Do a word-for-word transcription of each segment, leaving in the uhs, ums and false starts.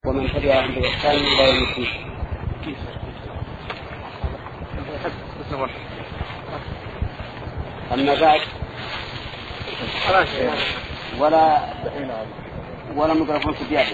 ومن تبعهم بإحسان إلى يوم الدين. أما بعد ولا ولا ميكروفون في بيدنا.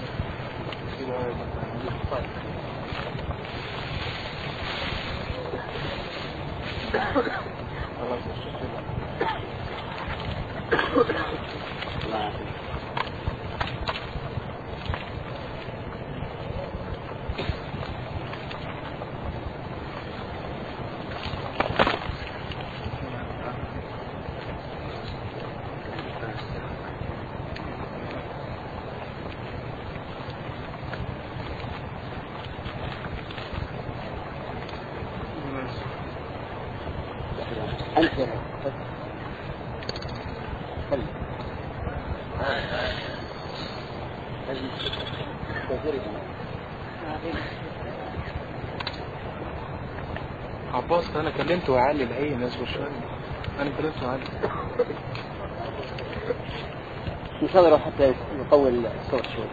أنت عباس أنا كلمته وعلي الهي ناس وشوية أنا كلمته وعلي ننتظره حتى يطول الصوت شوي.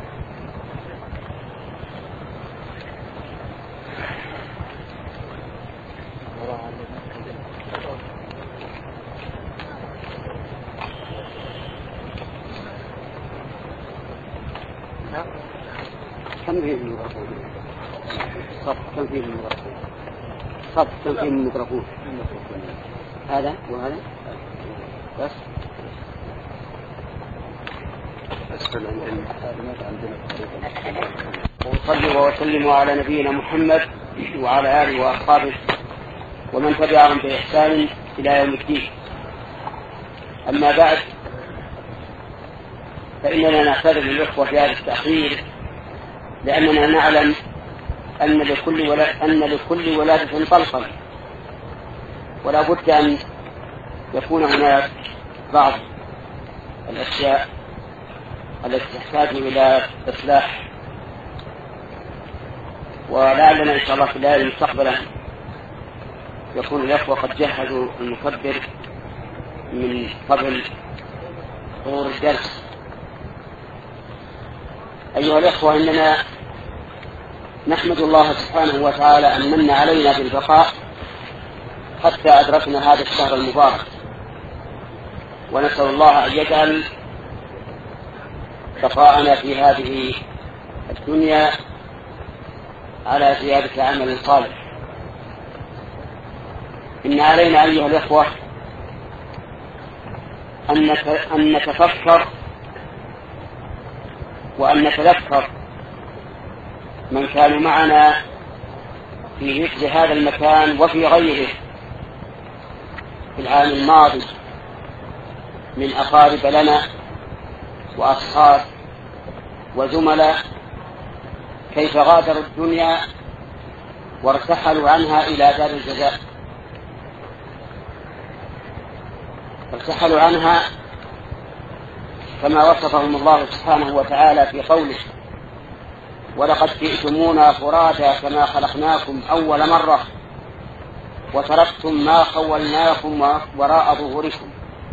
كم فيه الميكروفون؟ صف كم فيه الميكروفون؟ صف كم فيه الميكروفون؟ هذا وهذا بس. أسفل عندنا. وصلي وسلم على نبينا محمد وعلى آله وأصحابه ومن تبعهم بإحسان إلى يوم الدين. أما بعد فإننا نعتذر للإخوة في هذا التأخير لأننا نعلم أن لكل ولا أن لكل ولادة طلقا ولا بد أن يكون هناك بعض الأشياء التي تحتاج إلى إصلاح، ولعلنا إن شاء الله في الليالي مستقبلا يكون الأخوة قد جهزوا المكبر من قبل ظهور الدرس. أيها الأخوة، إننا نحمد الله سبحانه وتعالى أن من علينا بالبقاء حتى أدركنا هذا الشهر المبارك، ونسأل الله أن يجعل بقاءنا في هذه الدنيا على زيادة عمل صالح. إن علينا أيها الأخوة أن نتفكر وأن نتذكر من كانوا معنا في مثل هذا المكان وفي غيره في العام الماضي من أقارب لنا وأصحاب وزملاء، كيف غادروا الدنيا وارتحلوا عنها إلى دار الجزاء. ارتحلوا عنها كما وصفهم الله سبحانه وتعالى في قوله: ولقد جئتمونا فرادا كما خلقناكم أول مرة وتركتم ما خولناكم وراء ظهوركم.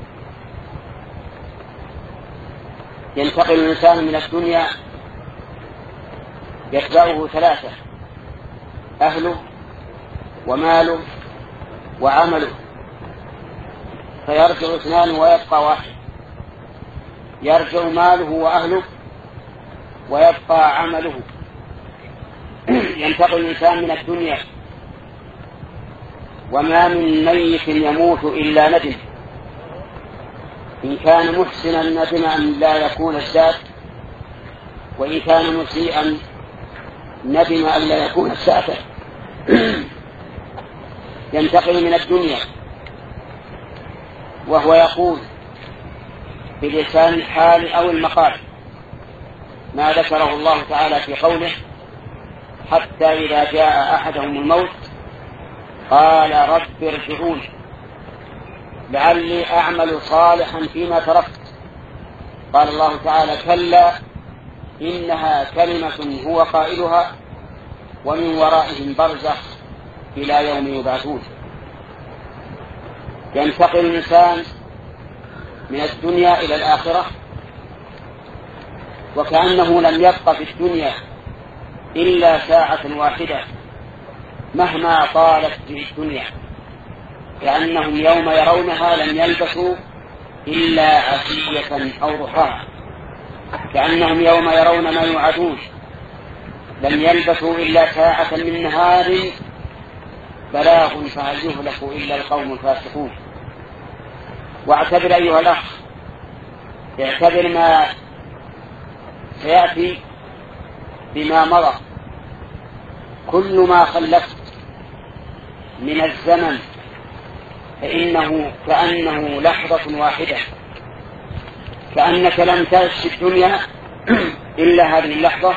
ينتقل الإنسان من الدنيا يتبعه ثلاثة: أهله وماله وعمله، فيرجع اثنان ويبقى واحد. يرجع ماله وأهله ويبقى عمله. ينتقل الإنسان من الدنيا وما من ميت يموت إلا ندم، إن كان محسنا ندم أن لا يكون الزاد، وإن كان مسيئا ندم أن لا يكون السافر. ينتقل من الدنيا وهو يقول بلسان الحال أو المقال ما ذكره الله تعالى في قوله: حتى إذا جاء أحدهم الموت قال رب ارجعون لعلي أعمل صالحا فيما تركت. قال الله تعالى: كلا إنها كلمة هو قائلها ومن ورائهم برزخ إلى يوم يبعثون. ينتقل الإنسان من الدنيا إلى الآخرة وكأنه لم يبق في الدنيا إلا ساعة واحدة مهما طالت به الدنيا، كأنهم يوم يرونها لم يلبثوا إلا عشية أو ضحاها، كأنهم يوم يرون ما يوعدون لم يلبثوا إلا ساعة من نهار بلاغ فهل يهلك إلا القوم الفاسقون. واعتبر أيها الأخ، اعتبر ما سيأتي بما مضى، كل ما خلفت من الزمن فإنه كأنه لحظة واحدة، كأنك لم تعش في الدنيا إلا هذه اللحظة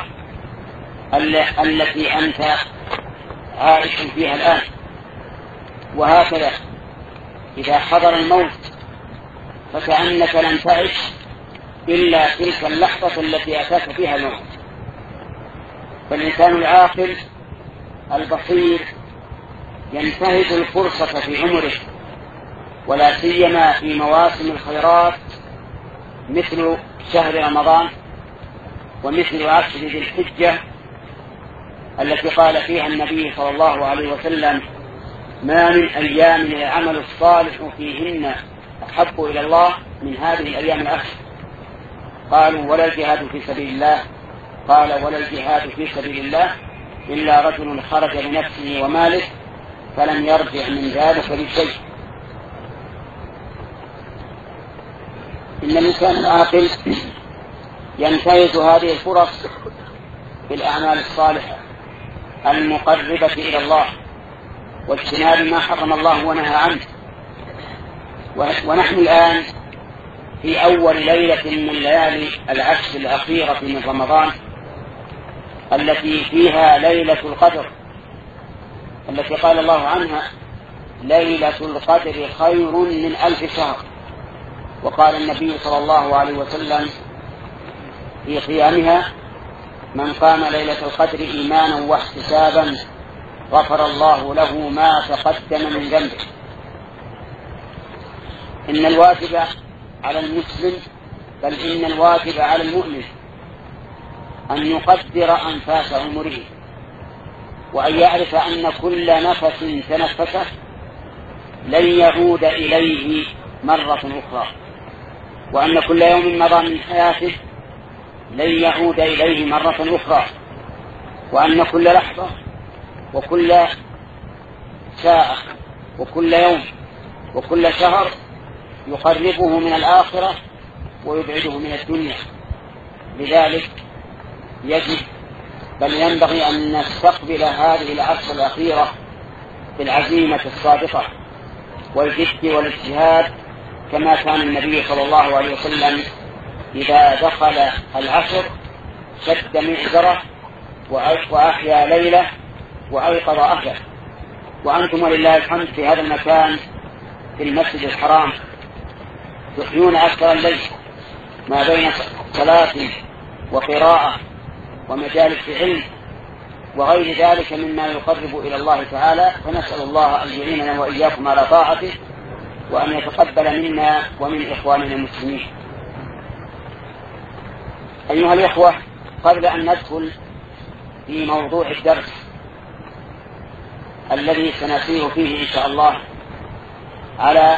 التي أنت عائش فيها الآن. وهكذا إذا حضر الموت فكأنك لم تعش إلا تلك اللحظة التي أتاك فيها الموت. فالإنسان العاقل البصير ينتهز الفرصة في عمره، ولا سيما في مواسم الخيرات مثل شهر رمضان ومثل عشر ذي الحجة التي قال فيها النبي صلى الله عليه وسلم: ما من أيام العمل الصالح فيهن أحب إلى الله من هذه الأيام العشر. قالوا: ولا الجهاد في سبيل الله؟ قال: ولا الجهاد في سبيل الله إلا رجل خرج بنفسه وماله فلم يرجع من ذلك بشيء. إن الإنسان العاقل ينتهز هذه الفرص بالأعمال الصالحة المقربة إلى الله واجتناب ما حرم الله ونهى عنه. ونحن الآن في أول ليلة من ليالي العشر الأخيرة من رمضان التي فيها ليلة القدر، التي قال الله عنها: ليلة القدر خير من ألف شهر. وقال النبي صلى الله عليه وسلم في قيامها: من قام ليلة القدر إيمانا واحتسابا غفر الله له ما تقدم من ذنبه. إن الواجب على المسلم، بل إن الواجب على المؤمن أن يقدر أنفاس عمره، وأن يعرف أن كل نفس تنفسه لن يعود إليه مرة أخرى، وأن كل يوم مضى من حياته لن يعود إليه مرة أخرى، وأن كل لحظة وكل ساعة وكل يوم وكل شهر يقربه من الآخرة ويبعده من الدنيا. لذلك يجب بل ينبغي أن نستقبل هذه العشر الأخيرة بالعزيمة الصادقة والجد والاجتهاد، كما كان النبي صلى الله عليه وسلم إذا دخل العشر شد مئزره وأحيا ليله وأيقظ أهله. وأنتم ولله الحمد في هذا المكان في المسجد الحرام تحيون أكثر الليل ما بين صلاة وقراءة ومجالس علم وغير ذلك مما يقرب إلى الله تعالى، فنسأل الله أن يعيننا وإياكم على طاعته وأن يتقبل منا ومن إخواننا المسلمين. أيها الإخوة، قبل أن ندخل في موضوع الدرس الذي سنسير فيه إن شاء الله على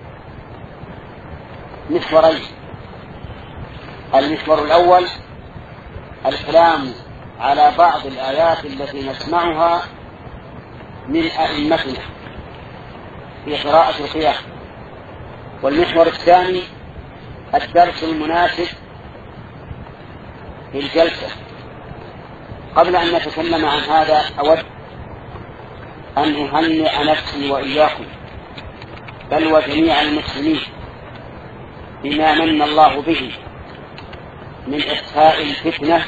محورين: المحور الأول الكلام على بعض الآيات التي نسمعها من أئمتنا في قراءة القيام، والمحور الثاني الدرس المناسب للجلسة. قبل أن نتكلم عن هذا أود أن أهنئ نفسي وإياكم بل وجميع المسلمين بما من الله به من إخفاء الفتنة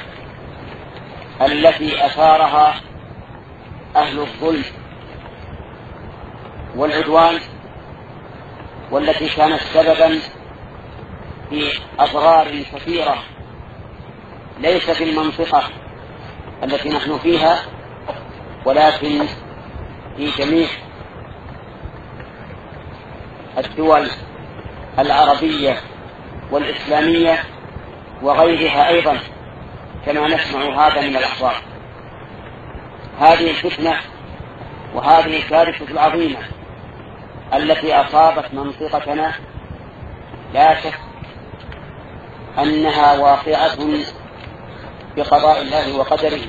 التي أثارها أهل الظلم والعدوان، والتي كانت سببا في أضرار كثيرة ليس في المنطقة التي نحن فيها ولكن في جميع الدول العربية والإسلامية وغيرها أيضا. كما نسمع هذا من الأخبار. هذه الفتنة وهذه الكارثة العظيمة التي أصابت منطقتنا لا شك أنها واقعة بقضاء الله وقدره،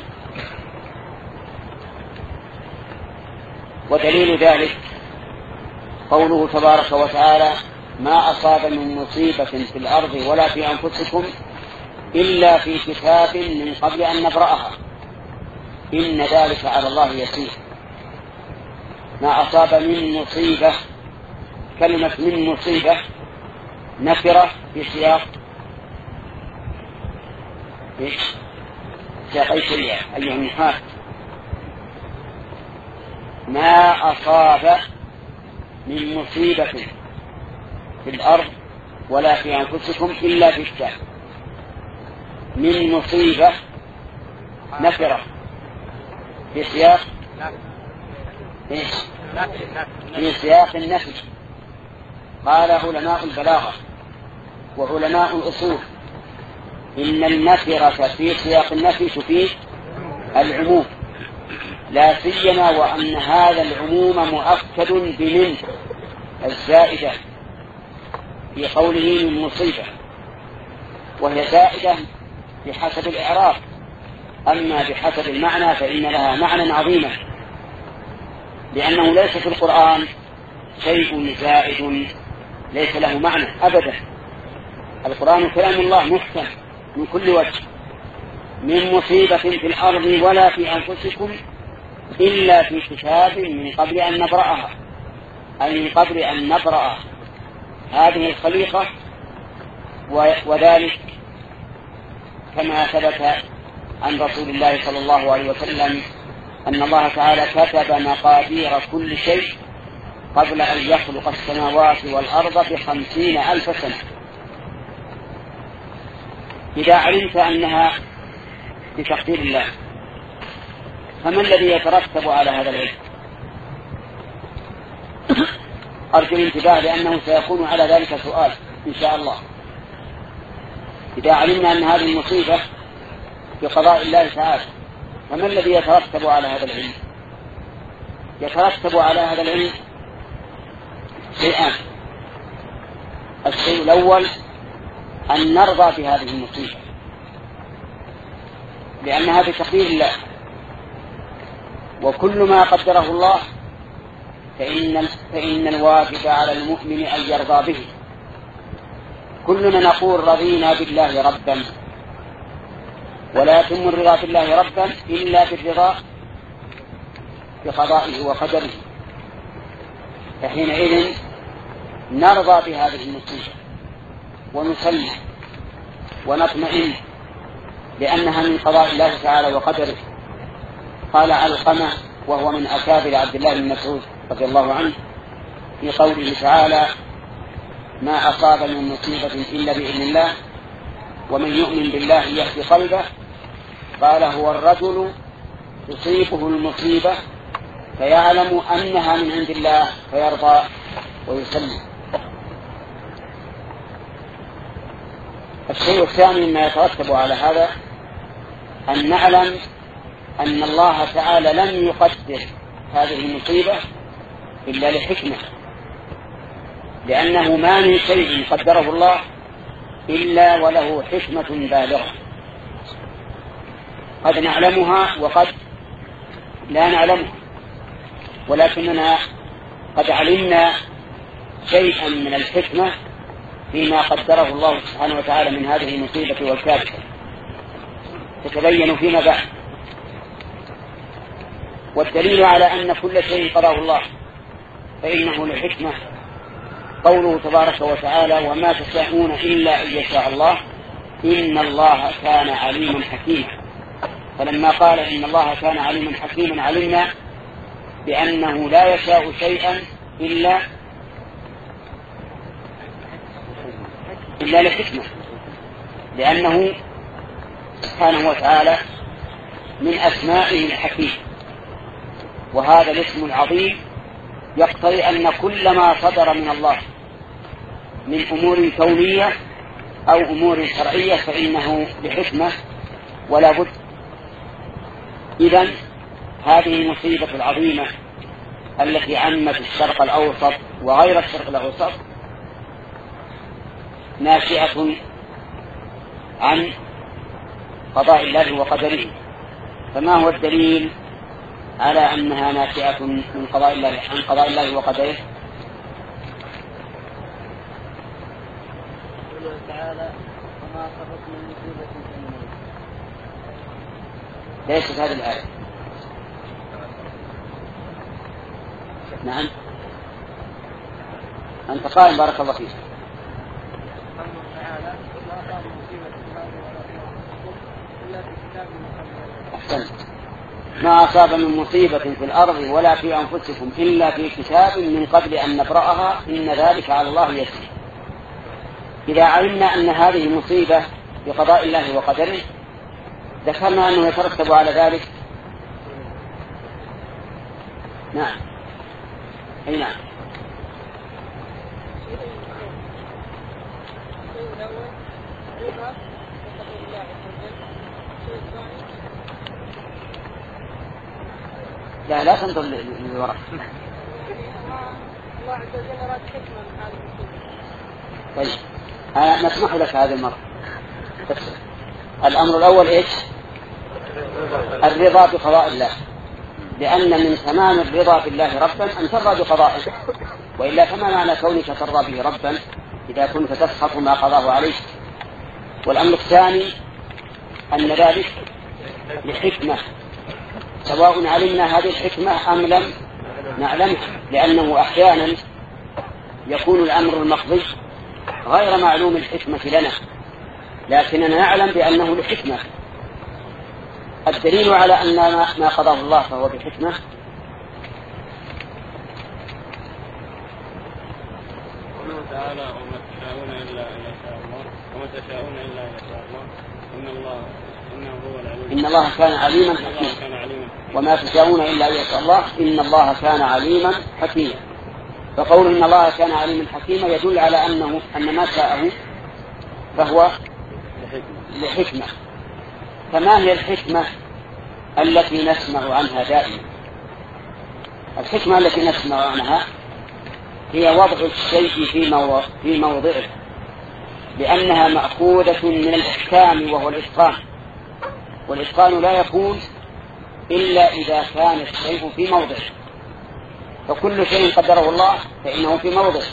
ودليل ذلك قوله تبارك وتعالى: ما أصاب من مصيبة في الأرض ولا في أنفسكم إلا في كتاب من قبل أن نبرأها إن ذلك على الله يسير. ما أصاب من مصيبة، كلمة من مصيبة نكرة في سياق سياق أي شيء أيها النحاة. ما أصاب من مصيبة في الأرض ولا في أنفسكم إلا في كتاب. من مصيبة نكرة في سياق إيش؟ في سياق النفي. قال علماء البلاغة وعلماء الأصول إن النكرة في سياق النفي تفيد العموم، لا سيما وأن هذا العموم مؤكد بمن الزائدة في قوله من مصيبة، وهي زائدة بحسب الإعراب، أما بحسب المعنى فإن لها معنى عظيما، لأنه ليس في القرآن شيء زائد ليس له معنى أبدا. القرآن كلام الله محكم من كل وجه. من مصيبة في الأرض ولا في أنفسكم إلا في كتاب من قبل أن نبرأها، أي من قبل أن نبرأ هذه الخليقة، وذلك كما ثبت عن رسول الله صلى الله عليه وسلم أن الله تعالى كتب مقادير كل شيء قبل أن يخلق السماوات والأرض بخمسين ألف سنة. إذا علمت أنها بتقدير الله فما الذي يترتب على هذا العلم؟ أرجو الانتباه لأنه سيكون على ذلك سؤال إن شاء الله. إذا علمنا أن هذه المصيبة بقضاء الله تعالى فما الذي يترتب على هذا العلم؟ يترتب على هذا العلم شيئان. الشيء الأول أن نرضى بهذه المصيبة لأنها بتقدير الله، وكل ما قدره الله فإن, فإن الواجب على المؤمن أن يرضى به. كلنا نقول رضينا بالله ربا، ولا يتم الرضا بالله ربا إلا بالرضا بقضائه وقدره، فحينئذ نرضى بهذه المصيبة ونسلم ونطمئن لأنها من قضاء الله تعالى وقدره. قال علقمة وهو من أكابر عبد الله بن مسعود رضي الله عنه في قوله تعالى: ما أصاب من مصيبة إلا بإذن الله ومن يؤمن بالله يهدي قلبه. قال: هو الرجل تصيبه المصيبة فيعلم أنها من عند الله فيرضى ويسلم. الشيء الثاني مما يترتب على هذا أن نعلم أن الله تعالى لم يقدر هذه المصيبة إلا لحكمة، لأنه ما من شيء قدره الله إلا وله حكمة بالغة قد نعلمها وقد لا نعلمها، ولكننا قد علمنا شيئا من الحكمة فيما قدره الله سبحانه وتعالى من هذه المصيبة والكارثة، تتبين فيما بعد. والدليل على أن كل شيء قضاه الله فإنه لحكمة قوله تبارك وتعالى: وما تشاءون إلا أن يشاء الله إن الله كان عليما حكيما. فلما قال إن الله كان عليما حكيما علمنا بأنه لا يشاء شيئا إلا إلا لحكمة، لأنه سبحانه وتعالى من أسمائه الحكيم، وهذا الاسم العظيم يقتضي أن كل ما صدر من الله من أمور كونية أو أمور شرعية فإنه بحكمة ولا بد. إذن هذه المصيبة العظيمة التي عمت الشرق الأوسط وغير الشرق الأوسط ناشئة عن قضاء الله وقدره. فما هو الدليل على أنها ناشئة من قضاء الله عن قضاء الله وقدره؟ قوله تعالى وما أصابكم من مصيبة في ليست هذه الآية. نعم أنت قائم بارك الله فيك. أحسنت. ما أصاب من مصيبة في الأرض ولا في أنفسكم إلا في كتاب من قبل أن نبرأها إن ذلك على الله يسير. إذا علمنا أن هذه مصيبة بقضاء الله وقدره ذكرنا أنه يترتب على ذلك. نعم أي نعم. لا لا تنظر للوراء. الله عز وجل راد حكمة من هذه المصيبة. طيب أنا نسمح لك هذه المرة. الأمر الأول إيش؟ الرضا بقضاء الله، لأن من تمام الرضا بالله ربا أن ترضى بقضائه، وإلا فما معنى كونك ترضى به ربا إذا كنت تسخط ما قضاه عليك. والأمر الثاني أن ذلك لحكمة، سواء علمنا هذه الحكمة أم لم نعلمها، لأنه أحيانا يكون الأمر المقضي غير معلوم الحكمة لنا، لكننا نعلم بأنه لحكمة. الدليل على أن ما قضاه الله فهو بحكمة قوله تعالى وما تشاءون إلا أن يشاء الله وما تشاءون إلا أن يشاء الله إن الله إنه هو العليم إن الله كان عليما حكيما وما تشاءون إلا أن يشاء الله إن الله كان عليما حكيما. فقول إن الله كان عليما حكيما يدل على أنه أن ما شاءه فهو لحكمة. فما هي الحكمة التي نسمع عنها دائما؟ الحكمة التي نسمع عنها هي وضع الشيء في موضعه، لأنها مأخوذة من الإحكام وهو الإتقان، والإتقان لا يكون إلا إذا كان الشيء في موضعه. فكل شيء قدره الله فإنه في موضعه،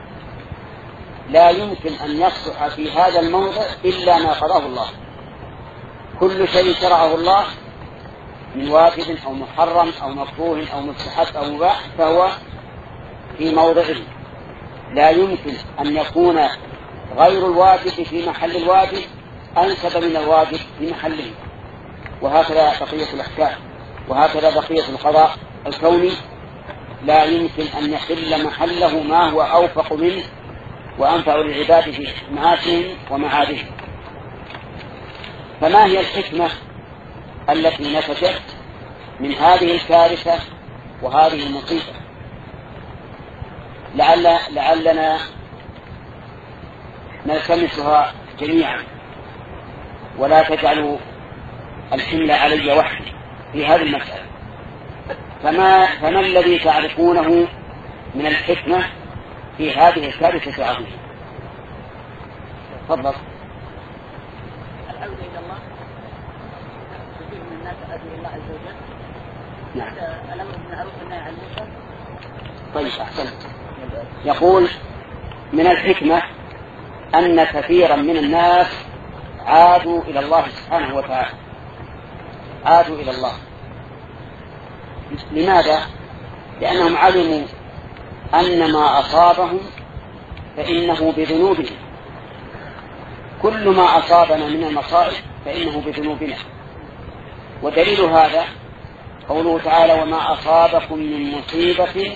لا يمكن أن يصلح في هذا الموضع إلا ما قضاه الله. كل شيء شرعه الله من واجب أو محرم أو مكروه أو مستحب أو مباح فهو في موضعه، لا يمكن أن يكون غير الواجب في محل الواجب أنسب من الواجب في محله. وهكذا بقية الأحكام، وهكذا بقية القضاء الكوني لا يمكن أن يحل محله ما هو أوفق منه وأنفع للعباد في معاشهم ومعادهم. فما هي الحكمة التي نتجت من هذه الكارثة وهذه المصيبة؟ لعل لعلنا نلتمسها جميعا، ولا تجعلوا الحمل علي وحدي في هذه المسألة. فما, فما الذي تعرفونه من الحكمة في هذه الكارثة العظيمة؟ تفضل. العودة إلى الله، كثير من الناس أدعو الله عز وجل. نعم. الأمر بالمعروف والنهي عن المنكر. طيب أحسنت. يقول من الحكمة أن كثيرا من الناس عادوا إلى الله سبحانه وتعالى، عادوا إلى الله. لماذا؟ لأنهم علموا أن ما أصابهم فإنه بذنوبهم، كل ما أصابنا من المصائب فإنه بذنوبنا. ودليل هذا قوله تعالى وما أصابكم من مصيبة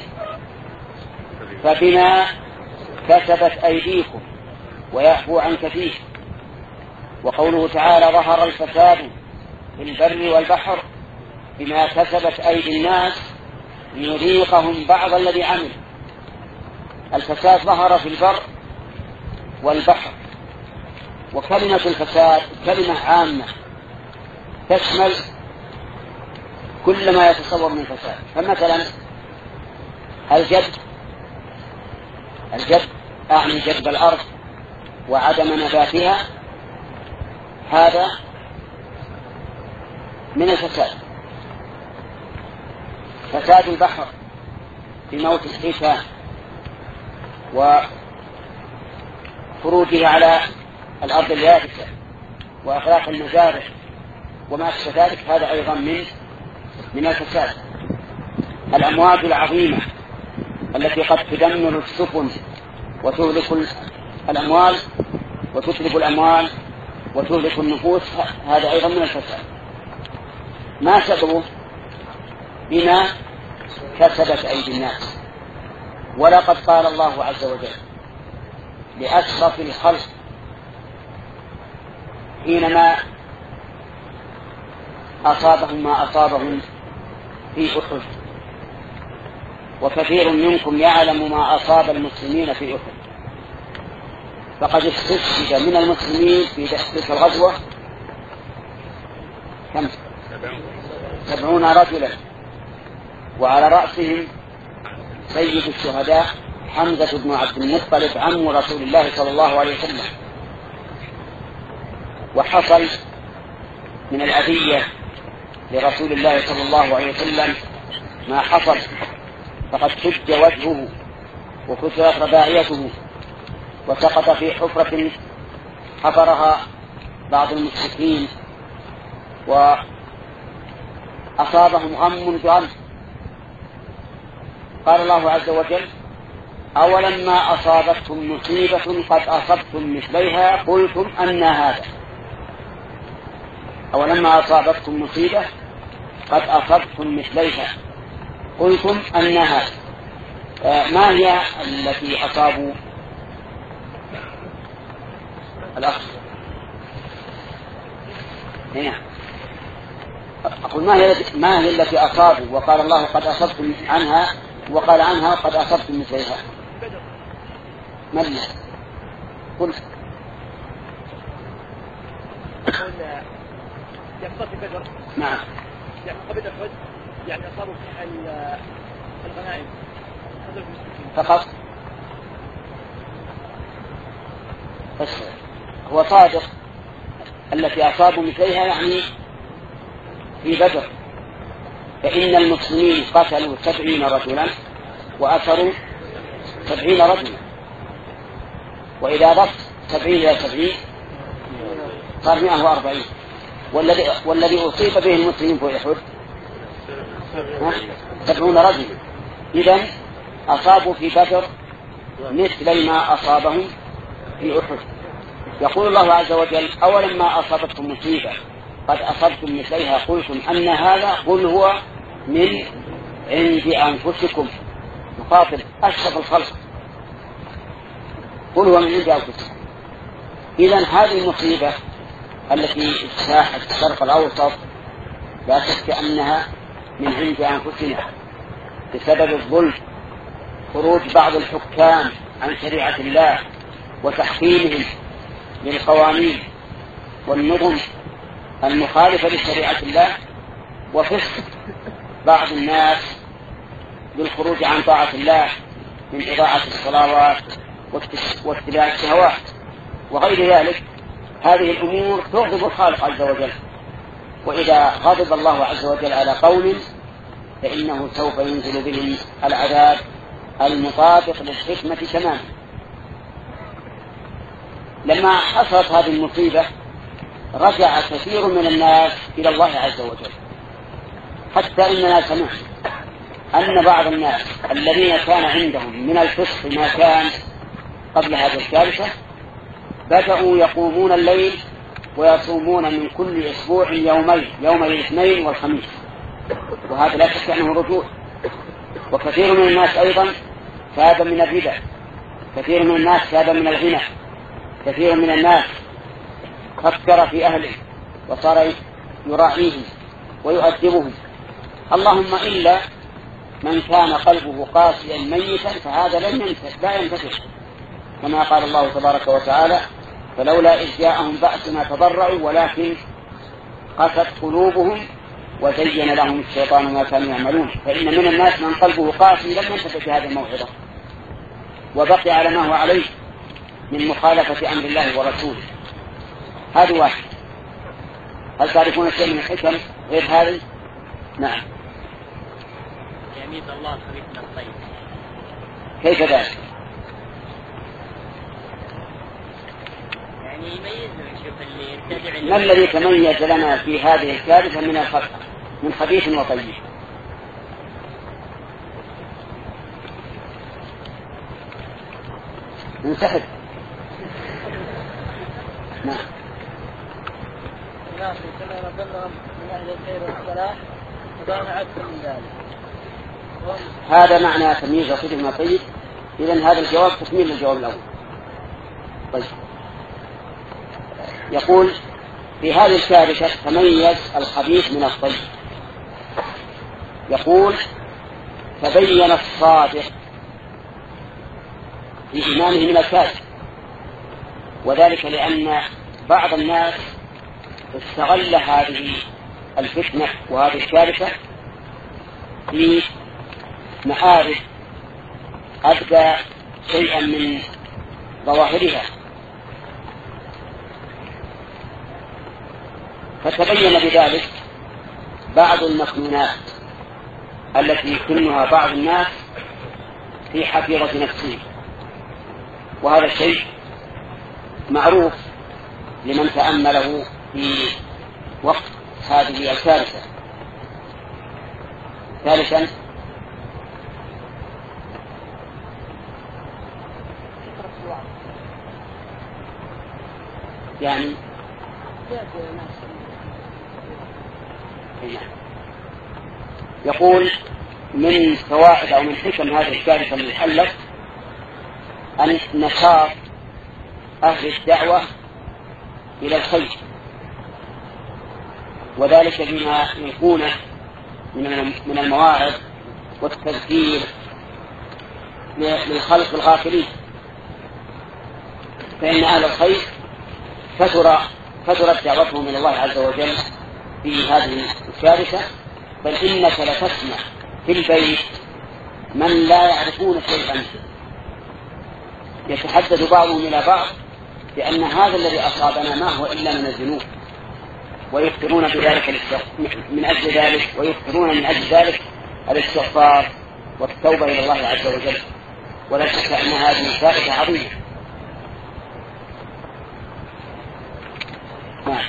فبما كسبت أيديكم ويعفو عن كثير. وقوله تعالى ظهر الفساد في البر والبحر بما كسبت أيدي الناس ليذيقهم بعض الذي عمل. الفساد ظهر في البر والبحر، وكلمة الفساد كلمة عامة تشمل كل ما يتصور من فساد. فمثلا الجد الجد أعني جذب الأرض وعدم نباتها، هذا من الفساد. فساد البحر بموت الحيتان وخروجه على الأرض اليابسة وإغلاق المزارع وما أشبه ذلك، هذا أيضا من من الفساد. الأمواج العظيمة التي قد تدمر السفن وتهلك الأموال وتتلف الأموال وتهلك النفوس، هذا أيضا من الفساد. ما سببه؟ بما كسبت أيدي الناس. ولقد قال الله عز وجل لأشرف الخلق حينما أصابهم ما أصابهم في أحد، وكثير منكم يعلم ما أصاب المسلمين في أحد، فقد استشهد من المسلمين في تلك الغزوة كم؟ سبعون رجلا، وعلى رأسهم سيد الشهداء حمزة بن عبد المطلب عم رسول الله صلى الله عليه وسلم. وحصل من الأذية لرسول الله صلى الله عليه وسلم ما حصل، فقد شج وجهه وكسرت رباعيته وسقط في حفرة حفرها بعض المشركين، وأصابهم غم بغم. قال الله عز وجل: أولما أصابتكم مصيبة قد أصبتم مثليها قلتم أن هذا. أولما أصابتكم مصيبة قد أصبتم مثليها قلتم أن هذا. آه ما هي التي أصابوا الأخ؟ هنا أقول ما هي ما هي التي أصابوا وقال الله قد أصبتم عنها، وقال عنها قد أصبتم مثلها؟ ما هي؟ قل يحصل في بدر. نعم. يعني قبل أحد يعني أصابوا الغنائم فقط. بس هو صادق التي أصابوا مثلها يعني في بدر، فإن المسلمين قتلوا سبعين رجلا وأسروا سبعين رجلا، وإذا ضبط سبعين إلى سبعين صار مئة وأربعين، والذي والذي أصيب به المسلمين في أحد سبعون رجلا. إذن أصابوا في بدر مثل ما أصابهم في أحد. يقول الله عز وجل: أولما أصابتكم مصيبة قد أصبتم مثليها قلتم أن هذا، قل هو من عند أنفسكم. مخاطب أشرف الخلق، قل هو من عند أنفسكم. إذن هذه المصيبة التي اجتاحت الشرق الأوسط لا شك أنها من عند أنفسنا بسبب الظلم، خروج بعض الحكام عن شريعة الله وتحكيمهم للقوانين والنظم المخالفة لشريعة الله، وفسق بعض الناس بالخروج عن طاعة الله من إضاعة الصلوات واتباع الشهوات وغير ذلك. هذه الأمور تغضب الخالق عز وجل، وإذا غضب الله عز وجل على قوم فإنه سوف ينزل بهم العذاب المطابق للحكمة تماما. لما حصلت هذه المصيبة رجع كثير من الناس إلى الله عز وجل، حتى إننا سمعنا أن بعض الناس الذين كان عندهم من الفسق ما كان قبل هذه الكارثة بدأوا يقومون الليل ويصومون من كل أسبوع يومين، يوم الاثنين والخميس، وهذا لا شك أنه رجوع. وكثير من الناس أيضا تاب من الربا، كثير من الناس تاب من الغنى، كثير من الناس فكر في أهله وصار يراعيهم ويؤدبهم. اللهم إلا من كان قلبه قاسيا ميتا فهذا لن ينتفع لا ينتفع، كما قال الله تبارك وتعالى: فلولا إذ جاءهم بأسنا تضرعوا ولكن قست قلوبهم وزين لهم الشيطان ما كانوا يعملون. فإن من الناس من قلبه قاسي لم ينتبه بهذه الموعظة وبقي على ما هو عليه من مخالفة أمر الله ورسوله. هذا واحد. هل تعرفون شيء من الحكم غير هذه؟ نعم. يميز الله الخبيث من الطيب. كيف ذلك؟ يعني يميز يشوف اللي يتبع. ما الذي تميز لنا في هذه الكارثة من الخبث من خبيث وطيب؟ انسحب. نعم. الناس كلما بلغهم من أهل الخير والصلاح وكان عكس من ذلك. هذا معنى تمييز خبيث من طيب. إذن هذا الجواب تكميل للجواب الأول. طيب. يقول في هذه الكارثة تميز الخبيث من الطيب. يقول تبين الصادق في إيمانه من الكاذب، وذلك لأن بعض الناس استغل هذه الفتنة وهذه الكارثة في معارف أبدى شيئا من ظواهرها، فتبين بذلك بعض المكنونات التي يكنها بعض الناس في حفيظة نفسه، وهذا الشيء معروف لمن تأمله في وقت هذه الكارثة. ثالثا يعني يقول من فوائد أو من حكم هذه الكارثة المحلة أن نشاط أهل الدعوة إلى الخير، وذلك بما يكونه من المواعظ والتذكير للخلق الغافلين. فإن أهل الخير كثر كثرت دعوتهم إلى الله عز وجل في هذه الكارثة، بل إنك لتسمع في البيت من لا يعرفون شيئا يتحدث بعضهم إلى بعض بأن هذا الذي أصابنا ما هو إلا من الذنوب، ويكثرون بذلك من أجل ذلك ويكثرون من أجل ذلك الاستغفار والتوبة إلى الله عز وجل. ولا شك أن هذه كارثة عظيمة. نعم.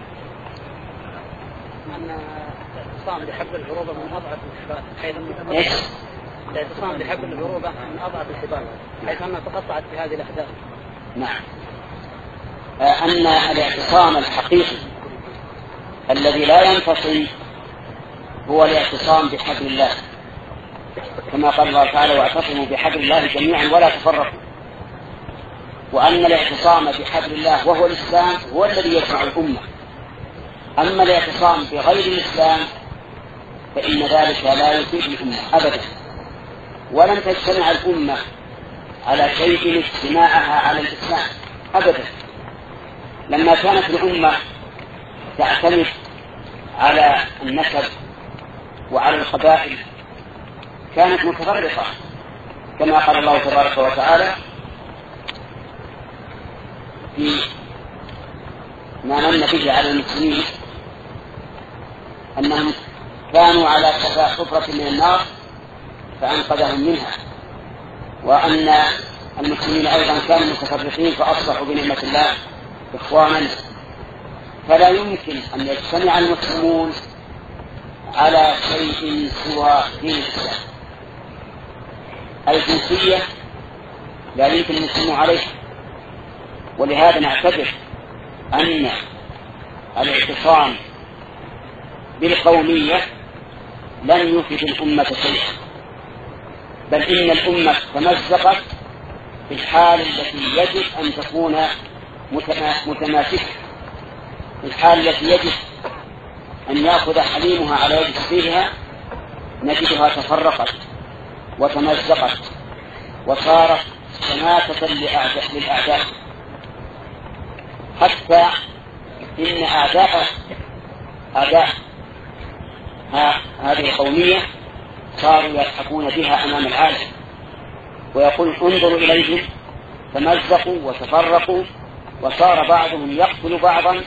الاعتصام بحبل العروبة من أضعف الحبال، حيث إيش؟ الاعتصام بحبل العروبة من أضعف الحبال، حيث أنها تقطعت في هذه الأحداث. نعم. أن الاعتصام الحقيقي الذي لا ينفصل هو الاعتصام بحبل الله، كما قال الله تعالى: واعتصموا بحبل الله جميعا ولا تفرقوا. وأن الاعتصام بحبل الله وهو الإسلام هو الذي يجمع الأمة. أما الاعتصام بغير الإسلام فإن ذلك لا يفيد الأمة أبدا، ولن تجتمع الأمة على شيء اجتماعها على الإسلام أبدا. لما كانت الأمة تعتمد على النسب وعلى القبائل كانت متفرقة، كما قال الله تبارك وتعالى في ما من به على المسلمين أنهم كانوا على شفا حفرة من النار فأنقذهم منها، وأن المسلمين أيضا كانوا متفرقين فأصبحوا بنعمة الله إخوانا. فلا يمكن أن يجتمع المسلمون على شيء سوى دين الإسلام. الجنسية لا يمكن أن يجتمعوا عليه، ولهذا نعتبر أن الاعتصام بالقومية لن يفيد الأمة شيئا، بل إن الأمة تمزقت في الحال التي يجب أن تكون متماسكة، الحال التي يجب أن يأخذ حليمها على يد سفيهها، نجدها تفرقت وتمزقت وصارت شماتة للأعداء، حتى إن أعداء أداء هذه القومية صاروا يضحكون بها أمام العالم، ويقول انظروا إليهم تمزقوا وتفرقوا، وصار بعضهم يقتل بعضا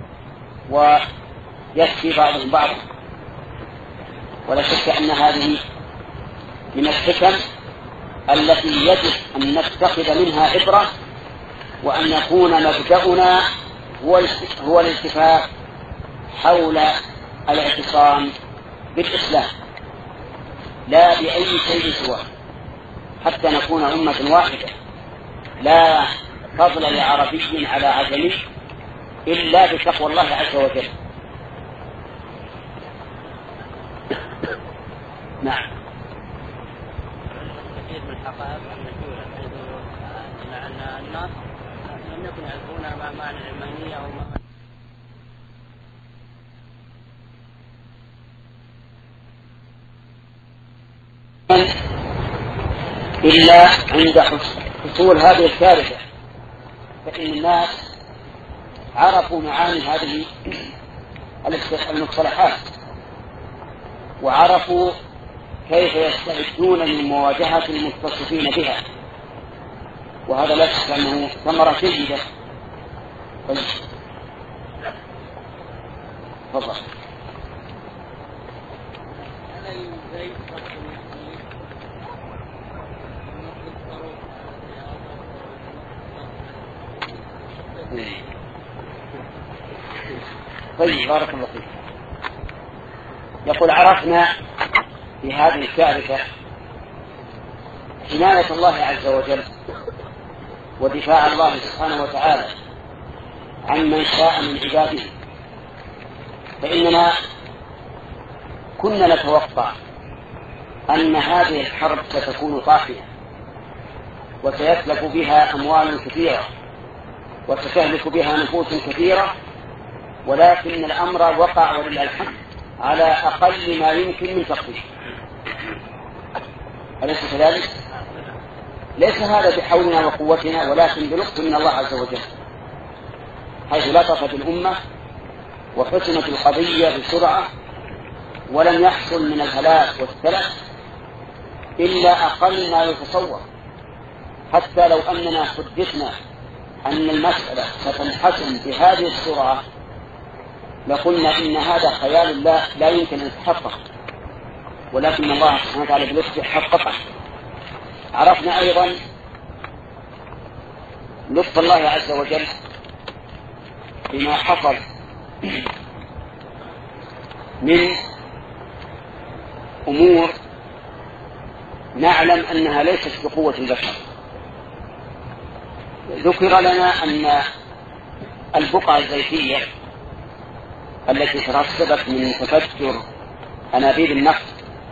ويسفي بعضهم بعضا. ولا شك أن هذه من الحكم التي يجب أن نتخذ منها عبرة، وأن يكون مبدأنا هو الاتفاق حول الاعتصام بالإسلام لا بأي شيء سواه، حتى نكون أمة واحدة لا فضل لعربي على عجمي إلا بتقوى الله عز وجل. نعم. كثير من الحقائق المشهورة أن الناس لم يكونوا يعرفون ما معنى العلمانية أو ما إلا عند حصول هذه الكارثة، فإن الناس عرفوا معاني هذه المصطلحات، وعرفوا كيف يستعدون لمواجهة المتصفين بها، وهذا لا شك أنه ثمرة جيدة. طيب تفضل. طيب بارك الله فيك. يقول عرفنا في هذه الكارثة حماية الله عز وجل ودفاع الله سبحانه وتعالى عن من شاء من عباده، فإننا كنا نتوقع أن هذه الحرب ستكون طافية وسيتلف بها أموال كثيرة وستهلك بها نفوس كثيرة، ولكن الأمر وقع ولله الحمد على أقل ما يمكن من تخفيف. أليس كذلك؟ ليس هذا بحولنا وقوتنا، ولكن بلطف من الله عز وجل، حيث لطفت الأمة وحسمت القضية بسرعة، ولم يحصل من الهلاك والتلف إلا أقل ما يتصور. حتى لو أننا حدثنا أن المسألة ستنحسم بهذه السرعة لقلنا إن هذا خيال لا, لا يمكن أن يتحقق، ولكن الله سبحانه وتعالى بلطفه حققه. عرفنا أيضا لطف الله عز وجل بما حصل من أمور نعلم أنها ليست بقوة البشر. ذكر لنا أن البقعة الزيتية التي ترسبت من تفجر أنابيب النفط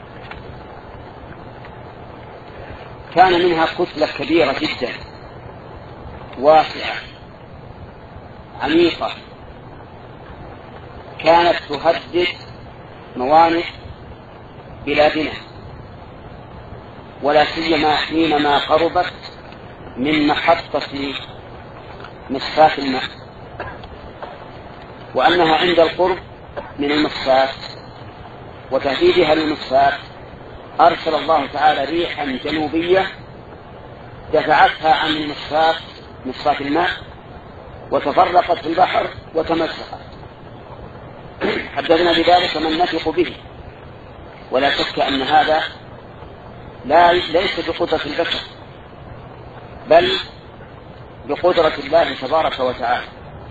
كان منها كتلة كبيرة جدا واسعة عميقة كانت تهدد موانئ بلادنا، ولا سيما حينما قربت من محطة مصفاة الماء، وأنها عند القرب من المصفاة وتهديدها للمصفاة أرسل الله تعالى ريحا جنوبية دفعتها عن المصفاة مصفاة الماء وتفرقت في البحر وتمزقت. حدثنا بذلك من نثق به، ولا شك أن هذا لا ليس بقدرة البشر بل بقدرة الله تبارك وتعالى.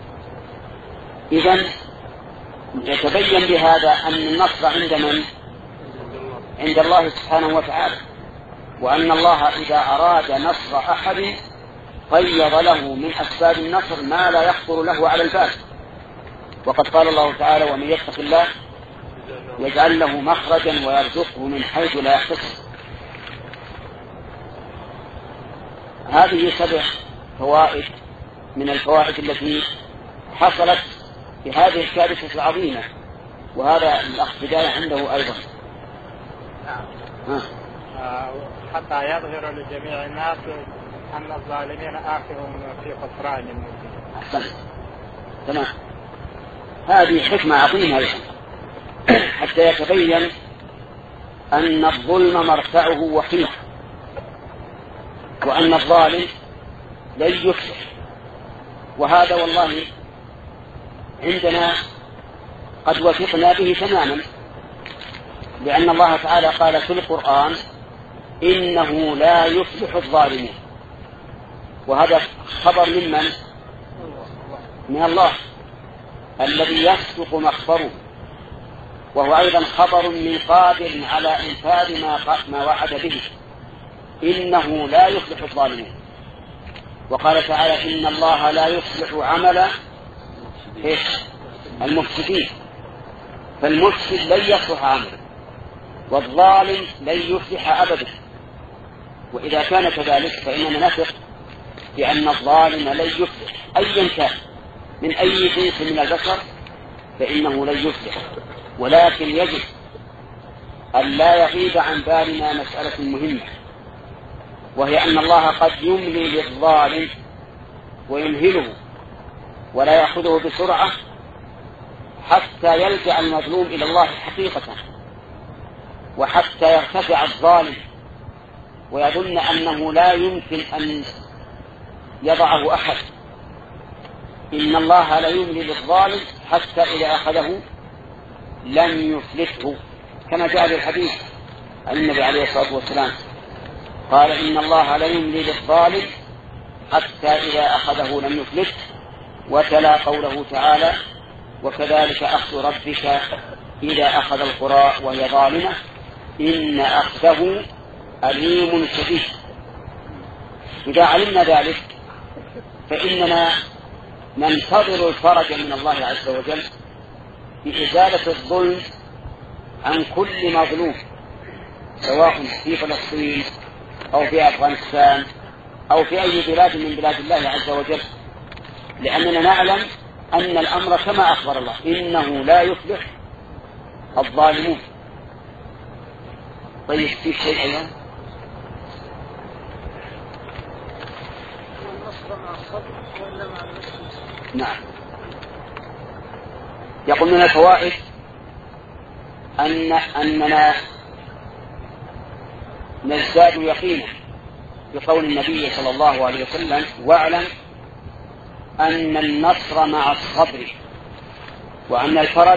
إذن يتبين بهذا أن النصر عند من؟ عند الله سبحانه وتعالى، وأن الله إذا أراد نصر أحد قيض له من أسباب النصر ما لا يخطر له على البال. وقد قال الله تعالى ومن يتق الله يجعل له مخرجا ويرزقه من حيث لا يحتسب. هذه سبع فوائد من الفوائد التي حصلت بهذه الكارثة العظيمة، وهذا الأخ بداية عنده أيضا. حتى يظهر لجميع الناس أن الظالمين آخرهم في خسران. أحسنت. تمام. هذه حكمة عظيمة أيضا حتى يتبين أن الظلم مرتعه وخيم، وأن الظالم لن يفلح. وهذا والله عندنا قد وثقنا به تماما، لأن الله تعالى قال في القرآن إنه لا يفلح الظالمون، وهذا خبر ممن؟ من الله الذي يصدق مخبره، وهو أيضا خبر من قادر على إنفاذ ما, ما وعد به، إنه لا يفلح الظالمون. وقال تعالى إن الله لا يصلح عمل المفسدين، فالمفسد لن يصلح عمله، والظالم لن يفلح أبدا. وإذا كان كذلك فإننا نثق بأن الظالم لن يفلح أيا كان من أي جنس من البشر، فإنه لن يفلح. ولكن يجب أن لا يغيب عن بالنا مسألة مهمة، وهي أن الله قد يملي للظالم ويمهله ولا يأخذه بسرعة حتى يلجأ المظلوم إلى الله حقيقة، وحتى يرتفع الظالم ويظن أنه لا يمكن أن يضعه أحد. إن الله لا يملي للظالم حتى إذا أخذه لم يفلته، كما جاء في الحديث عن النبي عليه الصلاة والسلام قال إن الله لا يملي للظالم حتى إذا أخذه لم يفلته. وتلا قوله تعالى وكذلك أخذ ربك إذا أخذ القرى وهي ظالمة إن أخذه أليم شديد. إذا علمنا ذلك فإننا ننتظر الفرج من الله عز وجل بإزالة الظلم عن كل مظلوم، سواء في فلسطين أو في أفغانستان أو في أي بلاد من بلاد الله عز وجل، لأننا نعلم أن الأمر كما أخبر الله إنه لا يفلح الظالمون. طيب في شيء أيضا؟ نعم. يقول من الفوائد أن أننا نزداد يقينا بقول النبي صلى الله عليه وسلم واعلم أن النصر مع الصبر، وأن الفرج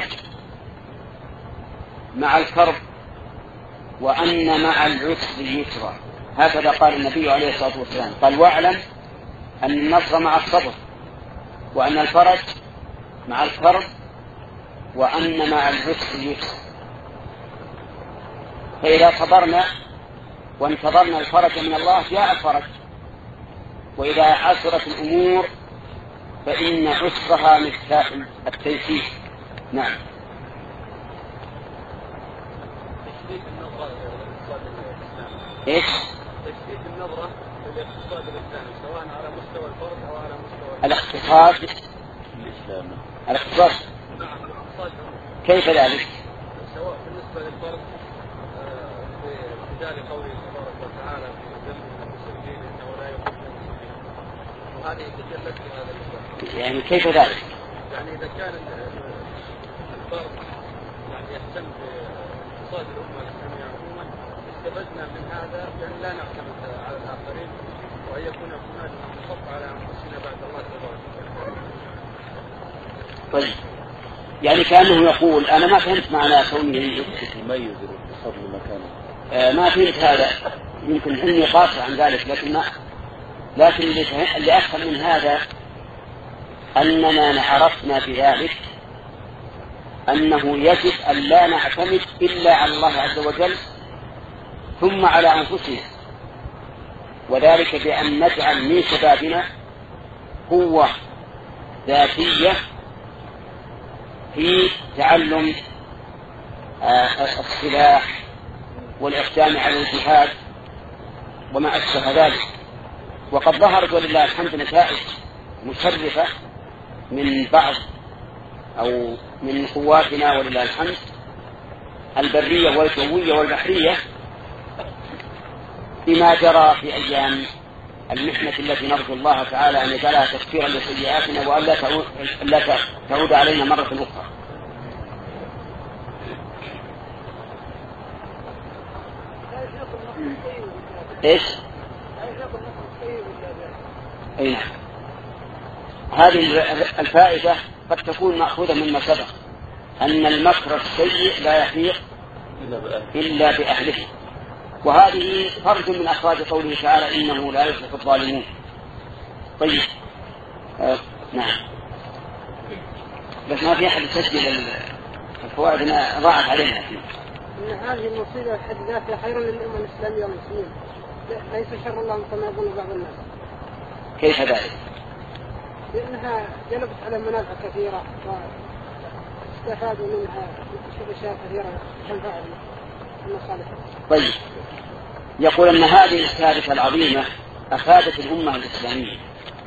مع الكرب، وأن مع العسر يسرا. هكذا قال النبي عليه الصلاة والسلام، قال واعلم أن النصر مع الصبر، وأن الفرج مع الكرب، وأن مع العسر يسرا. فإذا صبرنا وانتظرنا الفرج من الله جاء الفرج، وإذا عسرت الأمور فإن عسرها مفتاح التيسير. نعم. تشبيك النظرة للاقتصاد الإسلامي. إيش؟ تشبيك النظرة للاقتصاد الإسلامي سواء على مستوى الفرد أو على مستوى الاقتصاد الإسلامي. الاقتصاد. نعم الاقتصاد. كيف ذلك؟ سواء بالنسبة للفرد بمثال قوله تبارك وتعالى في ذم المسلمين إنه لا يحب المسلمين، وهذه تجلت في هذا الإسلام. يعني كيف ذلك؟ يعني إذا كان الفرد يعني يهتم باقتصاد الأمة الإسلامية عموما استفدنا من هذا بأن لا نعتمد على الآخرين، وأن يكون هناك نصب على أنفسنا بعد الله تبارك وتعالى. طيب، يعني كأنه يقول أنا ما فهمت معنى كونه يميز الاقتصاد لمكانه. آه ما فهمت هذا، يمكن إني قاصر عن ذلك، لكن ما لكن اللي أفهم من هذا أننا عرفنا بذلك أنه يجب أن لا نعتمد إلا على الله عز وجل ثم على أنفسنا، وذلك بأن نجعل من شبابنا قوة ذاتية في تعلم السلاح والإقدام على الجهاد وما أشبه ذلك. وقد ظهرت ولله الحمد نتائج مشرفة من بعض أو من قواتنا ولله الحمد البرية والجوية والبحرية بما جرى في أيام المحنة التي نرجو الله تعالى أن يجعلها تكفيرا لسيئاتنا وأن لا تعود علينا مرة أخرى. إيش؟ أي هذه الفائدة قد تكون مأخوذة مما سبق أن المكر السيء لا يحيق إلا بأهله، وهذه فرد من أخراج قوله تعالى إنه لا يفلح الظالمون. طيب آه. نعم، بس ما في أحد يسجل الفوائد، أنا ضاعت علينا. إن هذه المصيبة الحد ذاتها خير للأمة الإسلامية والمسلمين، ليس شر الله كما يظن بعض الناس. كيف ذلك؟ لأنها جلبت على منافع كثيرة واستفادوا منها أشياء كثيرة تنفع المصالح. طيب، يقول أن هذه الكارثة العظيمة أفادت الأمة الإسلامية.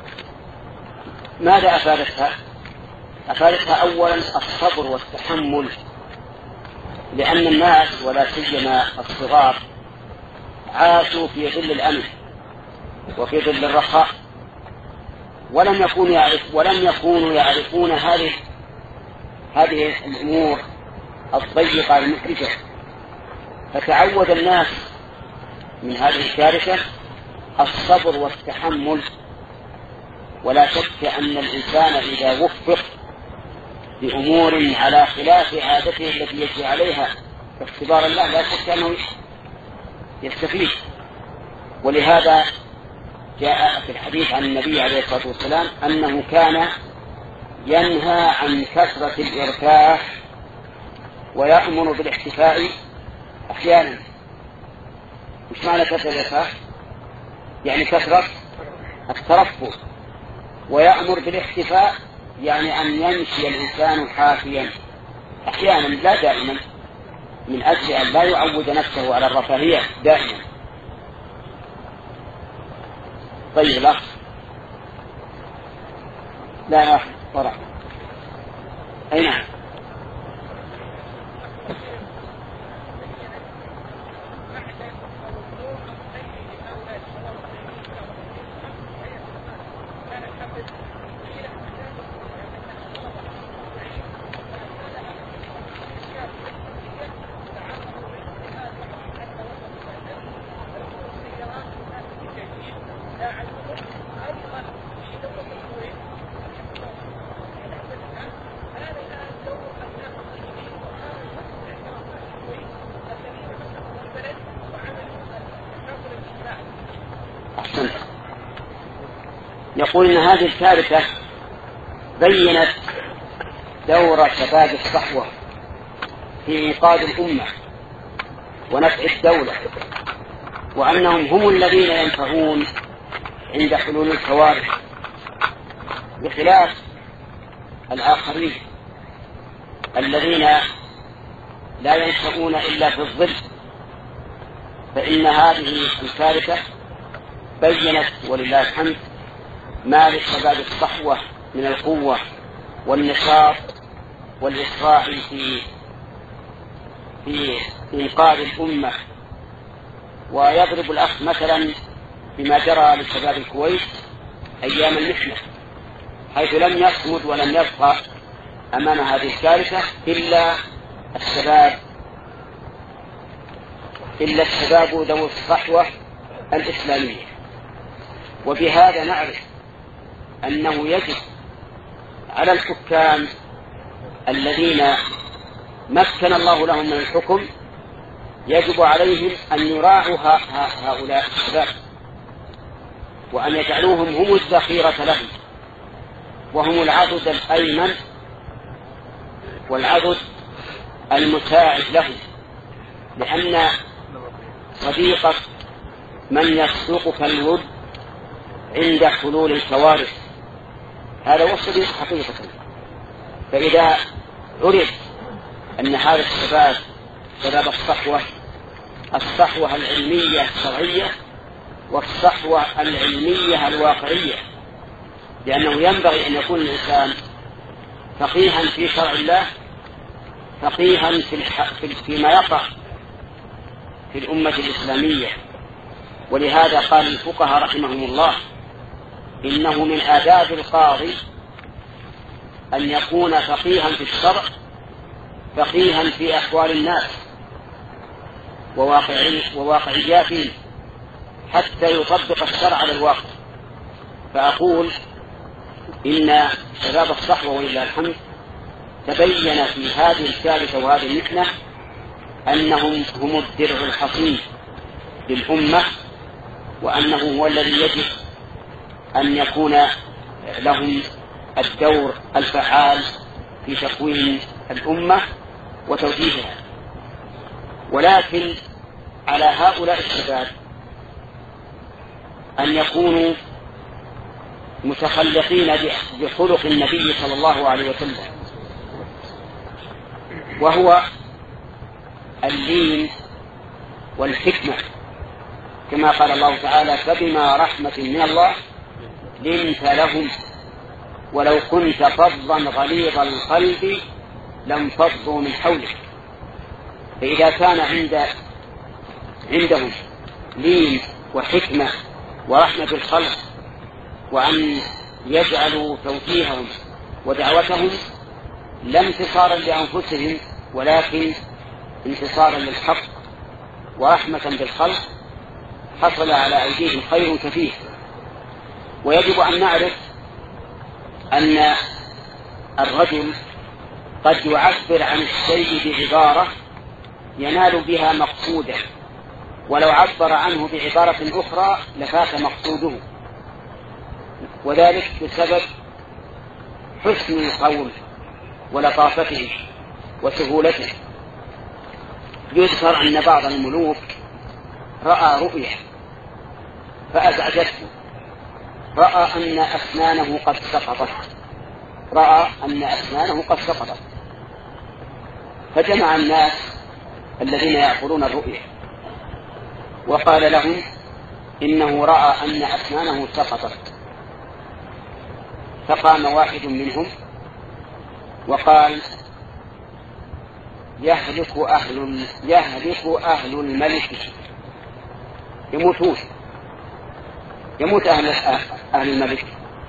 ماذا أفادتها؟ أفادتها أولا الصبر والتحمل، لأن الناس ولا سيما الصغار عاشوا في ظل الأمن وفي ظل الرخاء، ولم يكونوا يعرف ولم يكونوا يعرفون هذه هذه الأمور الضيقة المحرجة، فتعود الناس من هذه الكارثة الصبر والتحمل. ولا شك أن الإنسان إذا وفق بأمور على خلاف عادته التي يجري عليها اختبار الله لا شك أنه يستفيد. ولهذا جاء في الحديث عن النبي عليه الصلاة والسلام أنه كان ينهى عن كثرة الإرتاح ويأمر بالاحتفاء أحيانا. مش معنى كثرة الإرتاح؟ يعني كثرة الترفه. ويأمر بالاحتفاء يعني أن يمشي الإنسان حافيا أحيانا لا دائما، من أجل أن لا يعود نفسه على الرفاهية دائما. طيب الأخ لا يا أخي طرح أي نعم. يقول إن هذه الكارثة بيّنت دور شباب الصحوة في إنقاذ الأمة ونفع الدولة، وأنهم هم الذين ينفعون عند حلول الكوارث بخلاف الآخرين الذين لا ينفعون إلا في الظل. فإن هذه الكارثة بيّنت ولله الحمد ما لشباب الصحوة من القوة والنشاط والإسراع في في إنقاذ الأمة. ويضرب الأخ مثلا بما جرى لشباب الكويت أيام المحنة، حيث لم يصمد ولم يبقى أمام هذه الكارثة إلا الشباب إلا الشباب ذوي الصحوة الإسلامية. وبهذا نعرف أنه يجب على الحكام الذين مكن الله لهم من الحكم، يجب عليهم أن يراعوا هؤلاء الشباب وأن يجعلوهم هم الذخيرة لهم، وهم العضد الأيمن والعضد المساعد لهم، لأن صديقك من يصدقك الود عند حلول الكوارث، هذا هو الصديق حقيقة. فإذا عرف أن هذا الشباب شباب الصحوة الصحوة العلمية الشرعية والصحوة العلمية الواقعية، لأنه ينبغي أن يكون الإنسان فقيها في شرع الله، فقيها في فيما يقع في الأمة الإسلامية، ولهذا قال الفقهاء رحمهم الله إنه من آداب القاضي أن يكون فقيها في الشرع فقيها في أحوال الناس وواقعياتهم حتى يطبق الشرع على الواقع. فأقول إن شباب الصحوة ولله الحمد تبين في هذه الثالثة وهذه المحنة أنهم هم الدرع الحصين للأمة، وأنه هو الذي يجب أن يكون لهم الدور الفعال في تكوين الأمة وتوجيهها. ولكن على هؤلاء الشباب أن يكونوا متخلقين بخلق النبي صلى الله عليه وسلم، وهو اللين والحكمة، كما قال الله تعالى: فبما رحمة من الله لنت لهم ولو كنت فظا غليظ القلب لانفضوا من حولك. فإذا كان عند عندهم لين وحكمة ورحمة الخلق، وأن يجعلوا توجيههم ودعوتهم لا انتصارا لأنفسهم ولكن انتصارا للحق ورحمة بالخلق، حصل على أيديهم خير كثير. ويجب أن نعرف أن الرجل قد يعبر عن الشيء بعبارة ينال بها مقصوده، ولو عبر عنه بعبارة أخرى لفات مقصوده، وذلك بسبب حسن القول ولطافته وسهولته. يذكر أن بعض الملوك رأى رؤية فأزعجته، رأى أن أسنانه قد سقطت رأى أن أسنانه قد سقطت فجمع الناس الذين يأخذون الرؤية وقال لهم إنه رأى أن أسنانه سقطت. فقام واحد منهم وقال: يهلك أهل, يهلك أهل الملك، يموتون يموت أهل, أهل الملك.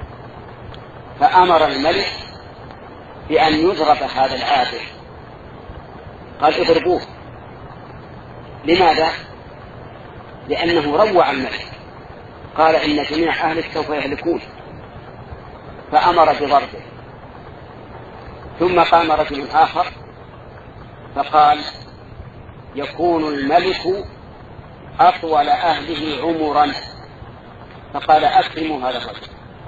فأمر الملك بأن يضرب هذا العابر، قال: اضربوه. لماذا؟ لأنه روع الملك، قال: إن جميع أهلك سوف يهلكون، فأمر بضربه. ثم قام رجل آخر فقال: يكون الملك أطول أهله عمرا، فقال: أكرموا هذا الرجل.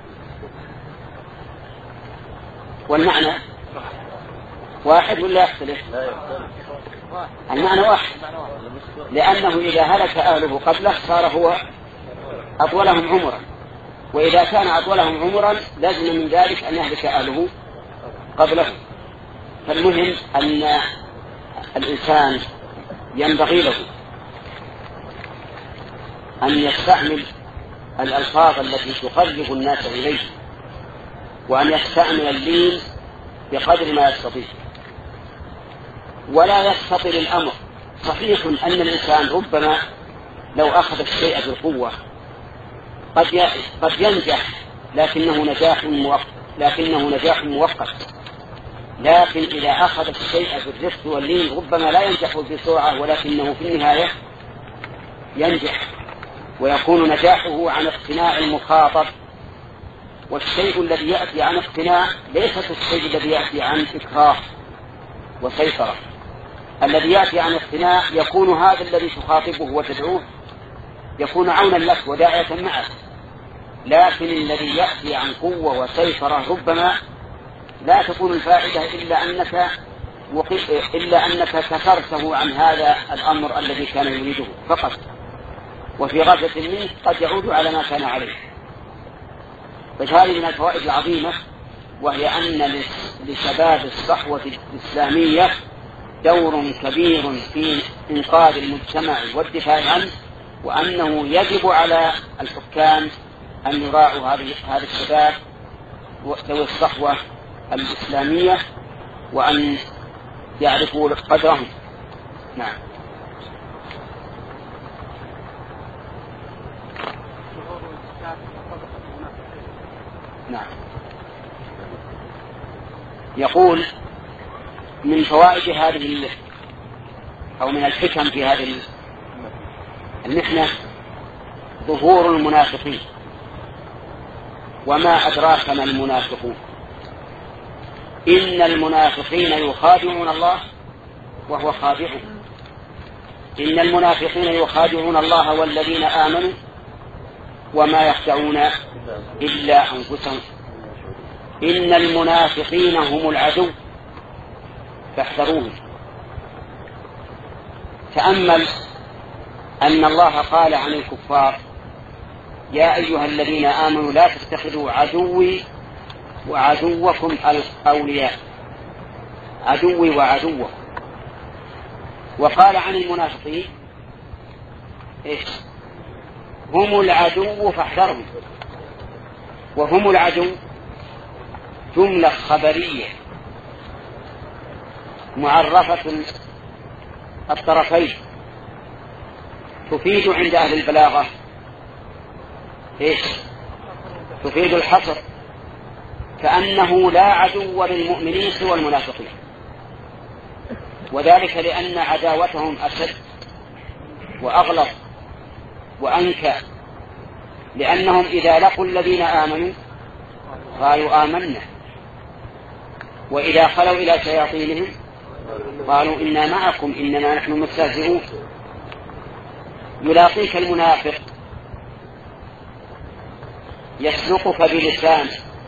والمعنى واحد ولا يختلف؟ المعنى واحد، لأنه إذا هلك أهله قبله صار هو أطولهم عمرا، وإذا كان أطولهم عمرا لازم من ذلك أن يهلك أهله قبله. فالمهم أن الإنسان ينبغي له أن يستعمل الألفاظ التي تقرب الناس إليه، وأن يستعمل اللين بقدر ما يستطيع، ولا يستطيع الأمر. صحيح أن الإنسان ربما لو أخذ الشيء بالقوة قد قد ينجح، لكنه نجاح مؤقت لكنه نجاح مؤقت لكن إذا أخذ الشيء بالرفق واللين ربما لا ينجح بسرعة، ولكنه في النهاية ينجح، ويكون نجاحه عن اقتناع المخاطب. والشيء الذي يأتي عن اقتناع ليس الشيء الذي يأتي عن إكراه وسيطرة. الذي يأتي عن اقتناع يكون هذا الذي تخاطبه وتدعوه يكون عونا لك وداعية معك، لكن الذي يأتي عن قوة وسيطرة ربما لا تكون الفائدة إلا أنك إلا أنك كسرته عن هذا الأمر الذي كان يريده فقط، وفي غفلة منه قد يعود على ما كان عليه. فهذه من الفوائد العظيمة، وهي أن لشباب الصحوة الإسلامية دور كبير في إنقاذ المجتمع والدفاع عنه، وأنه يجب على الحكام أن يراعوا هذا الشباب ذوي الصحوة الإسلامية وأن يعرفوا قدرهم. نعم. الناس وطبقة المنافقين. نعم. يقول من فوائد هذه أو من الحكم في هذه المحنة ظهور المنافقين. وما أدراك ما المنافقون؟ إن المنافقين يخادعون الله وهو خادعهم. إن المنافقين يخادعون الله والذين آمنوا وما يخدعون إلا أنفسهم. إن المنافقين هم العدو فاحذروهم. تأمل أن الله قال عن الكفار يا أيها الذين آمنوا لا تتخذوا عدوي وعدوكم أولياء، عدوي وعدوكم. وقال عن المنافقين إيش؟ هم العدو فاحذرهم. وهم العدو جملة خبرية معرفة الطرفين تفيد عند أهل البلاغة إيش؟ تفيد الحصر، كأنه لا عدو للمؤمنين سوى المنافقين، وذلك لأن عداوتهم أشد وأغلظ وأنكى، لأنهم إذا لقوا الذين آمنوا قالوا آمنا، وإذا خلوا إلى شياطينهم قالوا إنا معكم إنما نحن مستهزئون. يلاقيك المنافق يسلقك بلسان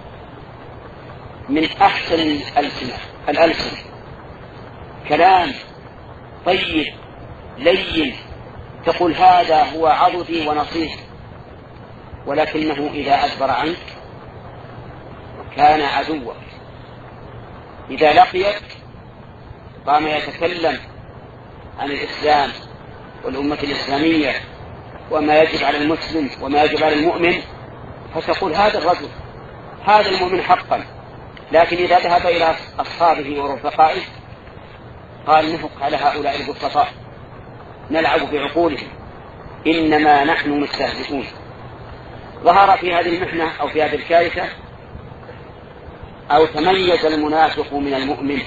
من أحسن الألسنة الألسنة كلام طيب لين تقول هذا هو عضدي ونصيحي، ولكنه إذا أدبر عنك كان عدوك. إذا لقيك قام يتكلم عن الإسلام والأمة الإسلامية وما يجب على المسلم وما يجب على المؤمن، فتقول هذا الرجل هذا المؤمن حقا. لكن إذا ذهب إلى أصحابه ورفقائه قال نفق على هؤلاء البسطاء نلعب بعقولهم إنما نحن مستهزئون. ظهر في هذه المحنة أو في هذه الكارثة أو تميز المنافق من المؤمن،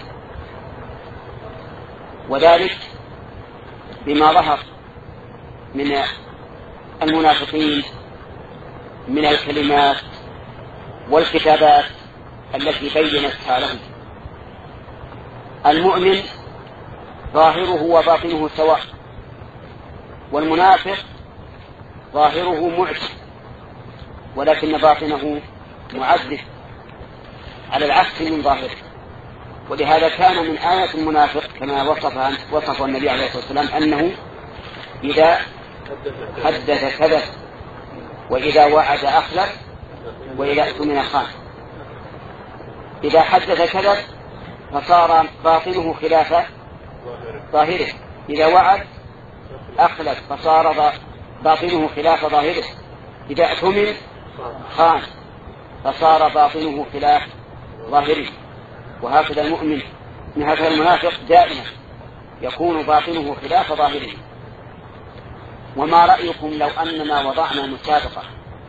وذلك بما ظهر من المنافقين من الكلمات والكتابات التي بينتها لهم. المؤمن ظاهره وباطنه سواء، والمنافق ظاهره معجب ولكن باطنه معذب على العكس من ظاهره. ولهذا كان من آية المنافق كما وصفها وصف النبي عليه الصلاة والسلام أنه إذا حدث كذب وإذا وعد أخلف وإذا اؤتمن خان. إذا حدث كذب فصار باطنه خلاف ظاهره، إذا وعد أخلف فصار باطنه خلاف ظاهره، إذا اؤتمن خان فصار باطنه خلاف ظاهره. وهكذا المؤمن من هذا المنافق دائما يكون باطنه خلاف ظاهره. وما رأيكم لو أننا وضعنا مسابقة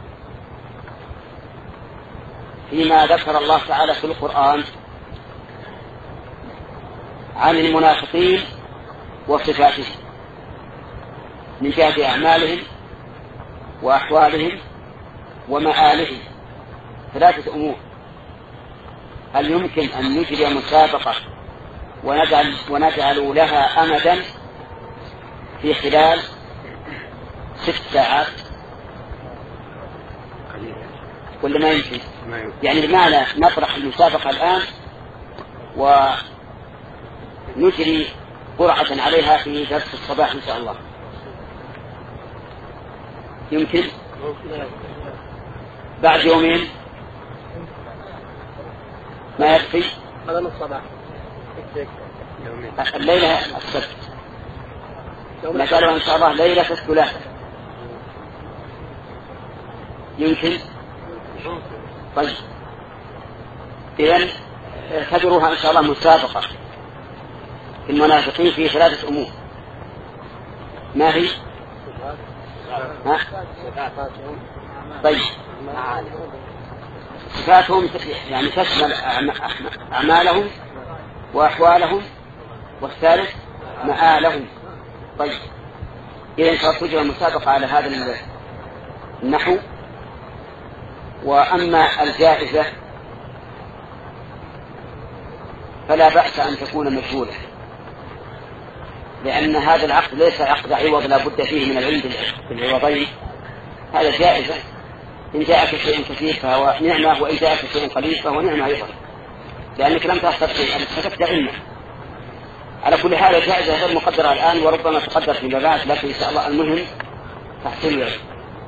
فيما ذكر الله تعالى في القرآن عن المنافقين وصفاتهم من جهة أعمالهم وأحوالهم ومآلهم، ثلاثة أمور. هل يمكن أن نجري مسابقة ونجعل, ونجعل لها أمدا في خلال ست ساعات ولا ما يمكن؟ يعني بمعنى نطرح المسابقة الآن ونجري قرعة عليها في درس الصباح إن شاء الله. يمكن بعد يومين ما يكفي هذا الصباح الليلة السبت نجعلها إن شاء الله ليلة الثلاثاء. يمكن؟ طيب إذن اعتبروها إن شاء الله مسابقة في المنافقين في ثلاثة أمور. ما هي؟ ها؟ طيب صفاتهم يعني تشمل أعمالهم وأحوالهم، والثالث مآلهم. طيب إذن ستجرى المسابقة على هذا النحو. وأما الجائزة فلا بأس أن تكون مجهولة، لأن هذا العقد ليس عقد عوض لا بد فيه من العلم بالعوضين. هذا جائزة، إن جاءك شيء كثير فهو نعمة، وإن جاءك شيء قليل فهو نعمة أيضا، لأنك لم تحصل شيئا، استفدت علما. على كل حال الجائزة غير مقدرة الآن، وربما تقدر فيما بعد، لكن إن شاء الله المهم تحصيل العلم.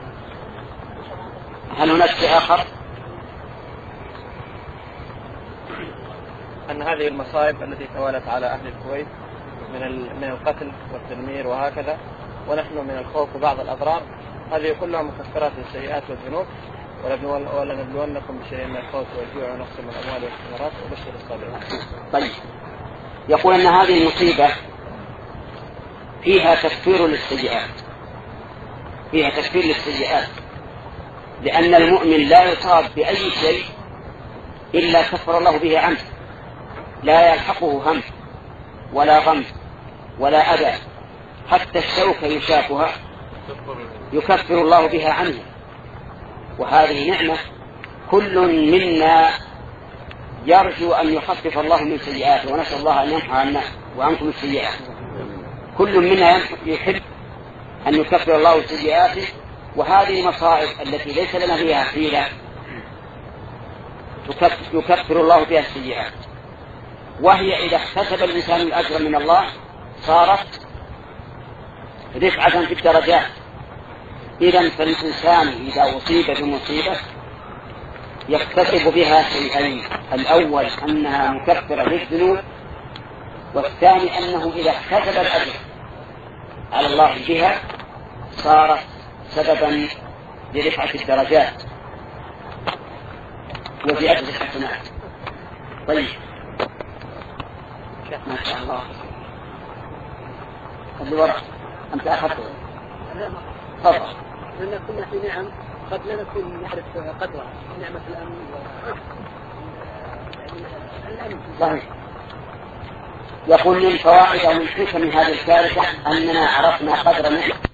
هل هناك شيء آخر؟ أن هذه المصائب التي توالت على أهل الكويت من من القتل والتدمير وهكذا، ونحن من الخوف وبعض الأضرار، هذه كلها مكفرات للسيئات والذنوب. ولنبلونكم بشيء من الخوف والجوع ونقص من الأموال والثمرات وبشر الصابرين. طيب يقول أن هذه المصيبة فيها تكفير للسيئات، فيها تكفير للسيئات، لأن المؤمن لا يصاب بأي شيء إلا كفر الله به عنه، لا يلحقه هم ولا غم ولا أذى، حتى الشوكة يشافها يكفر الله بها عنه. وهذه نعمة كل منا يرجو أن يخفف الله من سيئاته، ونسأل الله أن يمحى عنا وعنكم السيئات. كل منا يحب أن يكفر الله سيئاته، وهذه المصائب التي ليس لنا فيها حيلة يكفر الله بها السيئات. وهي إذا احتسب الإنسان الأجر من الله صارت رفعة في الدرجات. إذن فالإنسان إذا أصيب بمصيبة يكتسب بها شيئين: الأول أنها مكفرة للذنوب، والثاني أنه إذا احتسب الأجر على الله بها صارت سببا لرفعة الدرجات وزيادة الحسنات. طيب ما شاء الله. اللي وراء أنت أخذته تفضل. لأن كنا في نعم قد لا نكون نعرف قدرها، نعمة الأمن والأمن. صحيح. يقول من فوائد أو من حكم هذه الكارثة أننا عرفنا قدر نعمة